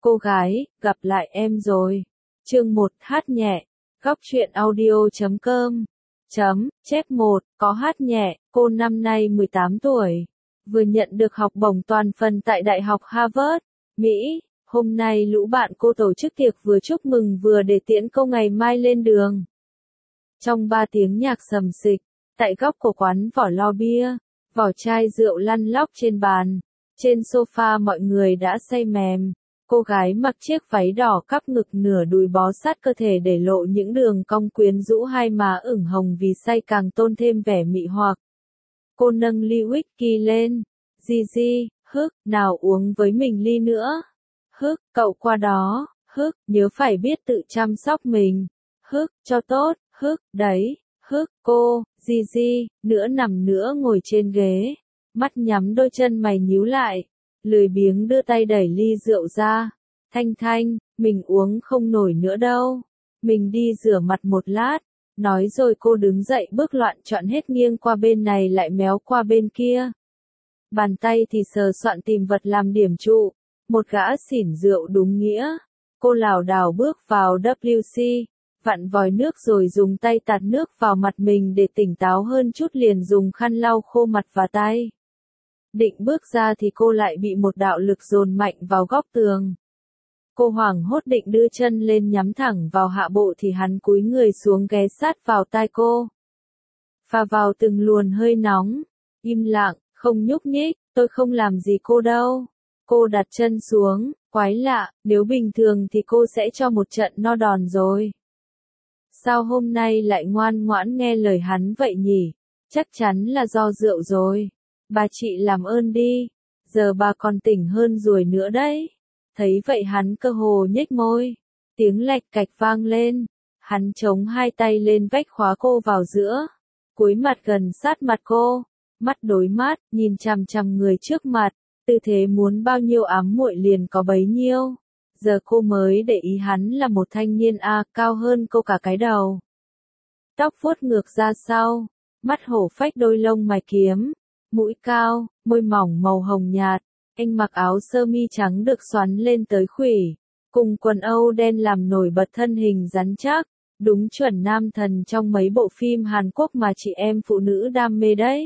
Cô gái, gặp lại em rồi. Chương 1 hát nhẹ. Góc truyện audio.com Chép 1, có hát nhẹ, cô năm nay 18 tuổi. Vừa nhận được học bổng toàn phần tại Đại học Harvard, Mỹ. Hôm nay lũ bạn cô tổ chức tiệc vừa chúc mừng vừa để tiễn cô ngày mai lên đường. Trong 3 tiếng nhạc sầm xịch, tại góc của quán vỏ lo bia, vỏ chai rượu lăn lóc trên bàn. Trên sofa mọi người đã say mềm. Cô gái mặc chiếc váy đỏ cắp ngực nửa đùi bó sát cơ thể để lộ những đường cong quyến rũ, hai má ửng hồng vì say càng tôn thêm vẻ mị hoặc. Cô nâng ly whisky lên. Gigi, hức, nào uống với mình ly nữa. Hức, cậu qua đó. Hức, nhớ phải biết tự chăm sóc mình. Hức, cho tốt. Hức, đấy. Hức, cô, Gigi, nữa nằm nữa ngồi trên ghế. Mắt nhắm, đôi chân mày nhíu lại. Lười biếng đưa tay đẩy ly rượu ra. Thanh, mình uống không nổi nữa đâu. Mình đi rửa mặt một lát. Nói rồi cô đứng dậy bước loạn trọn hết, nghiêng qua bên này lại méo qua bên kia. Bàn tay thì sờ soạn tìm vật làm điểm trụ. Một gã xỉn rượu đúng nghĩa. Cô lảo đảo bước vào WC. Vặn vòi nước rồi dùng tay tạt nước vào mặt mình để tỉnh táo hơn chút, liền dùng khăn lau khô mặt và tay. Định bước ra thì cô lại bị một đạo lực dồn mạnh vào góc tường. Cô hoảng hốt định đưa chân lên nhắm thẳng vào hạ bộ thì hắn cúi người xuống ghé sát vào tai cô. Phà vào từng luồn hơi nóng. Im lặng, không nhúc nhích, tôi không làm gì cô đâu. Cô đặt chân xuống, quái lạ, nếu bình thường thì cô sẽ cho một trận no đòn rồi. Sao hôm nay lại ngoan ngoãn nghe lời hắn vậy nhỉ? Chắc chắn là do rượu rồi. Bà chị làm ơn đi, giờ bà còn tỉnh hơn rồi nữa đấy. Thấy vậy hắn cơ hồ nhếch môi. Tiếng lạch cạch vang lên. Hắn chống hai tay lên vách khóa cô vào giữa. Cúi mặt gần sát mặt cô. Mắt đối mắt, nhìn chằm chằm người trước mặt. Tư thế muốn bao nhiêu ám muội liền có bấy nhiêu. Giờ cô mới để ý hắn là một thanh niên cao hơn cô cả cái đầu. Tóc vuốt ngược ra sau. Mắt hổ phách, đôi lông mày kiếm. Mũi cao, môi mỏng màu hồng nhạt. Anh mặc áo sơ mi trắng được xoắn lên tới khuỷu, cùng quần âu đen làm nổi bật thân hình rắn chắc. Đúng chuẩn nam thần trong mấy bộ phim Hàn Quốc mà chị em phụ nữ đam mê đấy.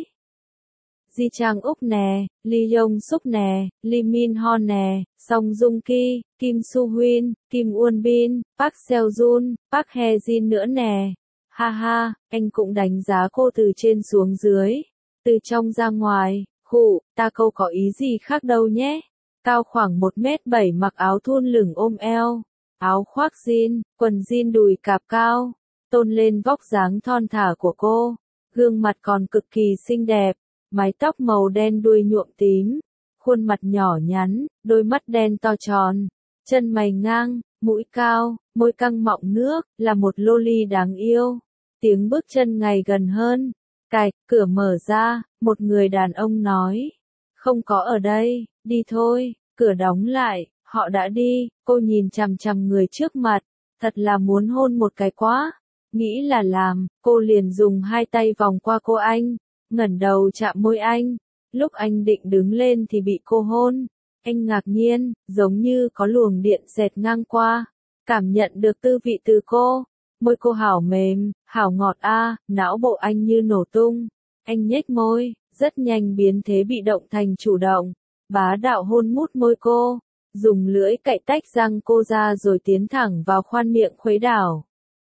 Ji Chang Úc nè, Lee Yong Suk nè, Lee Min Ho nè, Song Joong Ki, Kim Soo Hyun, Kim Won Bin, Park Seo Joon, Park Hye Jin nữa nè. Ha ha, anh cũng đánh giá cô từ trên xuống dưới, từ trong ra ngoài. Khụ, ta câu có ý gì khác đâu nhé. Cao khoảng 1m7, mặc áo thun lửng ôm eo, áo khoác jean, quần jean đùi cạp cao, tôn lên vóc dáng thon thả của cô. Gương mặt còn cực kỳ xinh đẹp, mái tóc màu đen đuôi nhuộm tím, khuôn mặt nhỏ nhắn, đôi mắt đen to tròn, chân mày ngang, mũi cao, môi căng mọng nước, là một loli đáng yêu. Tiếng bước chân ngày gần hơn. Cạch, cửa mở ra, một người đàn ông nói. Không có ở đây, đi thôi. Cửa đóng lại, họ đã đi. Cô nhìn chằm chằm người trước mặt, thật là muốn hôn một cái quá. Nghĩ là làm, cô liền dùng hai tay vòng qua cô anh, ngẩng đầu chạm môi anh. Lúc anh định đứng lên thì bị cô hôn. Anh ngạc nhiên, giống như có luồng điện xẹt ngang qua, cảm nhận được tư vị từ cô. Môi cô hảo mềm, hảo ngọt não bộ anh như nổ tung. Anh nhếch môi, rất nhanh biến thế bị động thành chủ động. Bá đạo hôn mút môi cô, dùng lưỡi cạy tách răng cô ra rồi tiến thẳng vào khoan miệng khuấy đảo.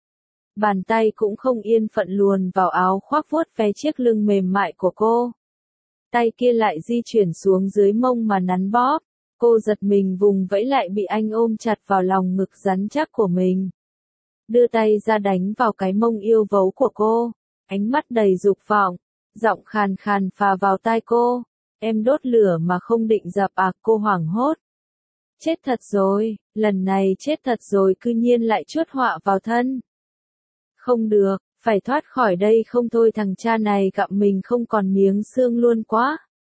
Bàn tay cũng không yên phận luồn vào áo khoác vuốt ve chiếc lưng mềm mại của cô. Tay kia lại di chuyển xuống dưới mông mà nắn bóp. Cô giật mình vùng vẫy lại bị anh ôm chặt vào lòng ngực rắn chắc của mình. Đưa tay ra đánh vào cái mông yêu vấu của cô, ánh mắt đầy dục vọng, giọng khàn khàn phà vào tai cô. Em đốt lửa mà không định dập cô hoảng hốt. Chết thật rồi, lần này chết thật rồi, cư nhiên lại chuốc họa vào thân. Không được, phải thoát khỏi đây không thôi thằng cha này gặm mình không còn miếng xương luôn quá.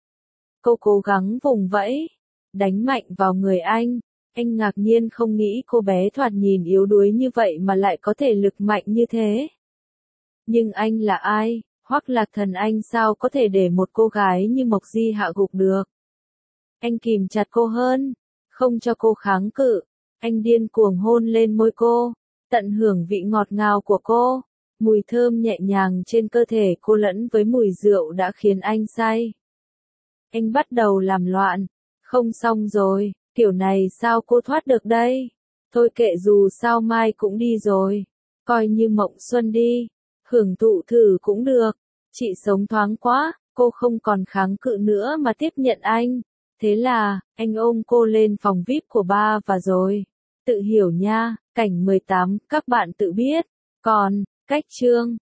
Cô cố gắng vùng vẫy, đánh mạnh vào người anh. Anh ngạc nhiên không nghĩ cô bé thoạt nhìn yếu đuối như vậy mà lại có thể lực mạnh như thế. Nhưng anh là ai? Hoắc Lạc Thần, anh sao có thể để một cô gái như Mộc Di hạ gục được? Anh kìm chặt cô hơn. không cho cô kháng cự. Anh điên cuồng hôn lên môi cô, tận hưởng vị ngọt ngào của cô. Mùi thơm nhẹ nhàng trên cơ thể cô lẫn với mùi rượu đã khiến anh say. Anh bắt đầu làm loạn. Không xong rồi, kiểu này sao cô thoát được đây? Thôi kệ, dù sao mai cũng đi rồi. Coi như mộng xuân đi. Hưởng thụ thử cũng được. Chị sống thoáng quá, cô không còn kháng cự nữa mà tiếp nhận anh. Thế là, anh ôm cô lên phòng VIP của ba và rồi. Tự hiểu nha, cảnh 18, các bạn tự biết. Còn, cách chương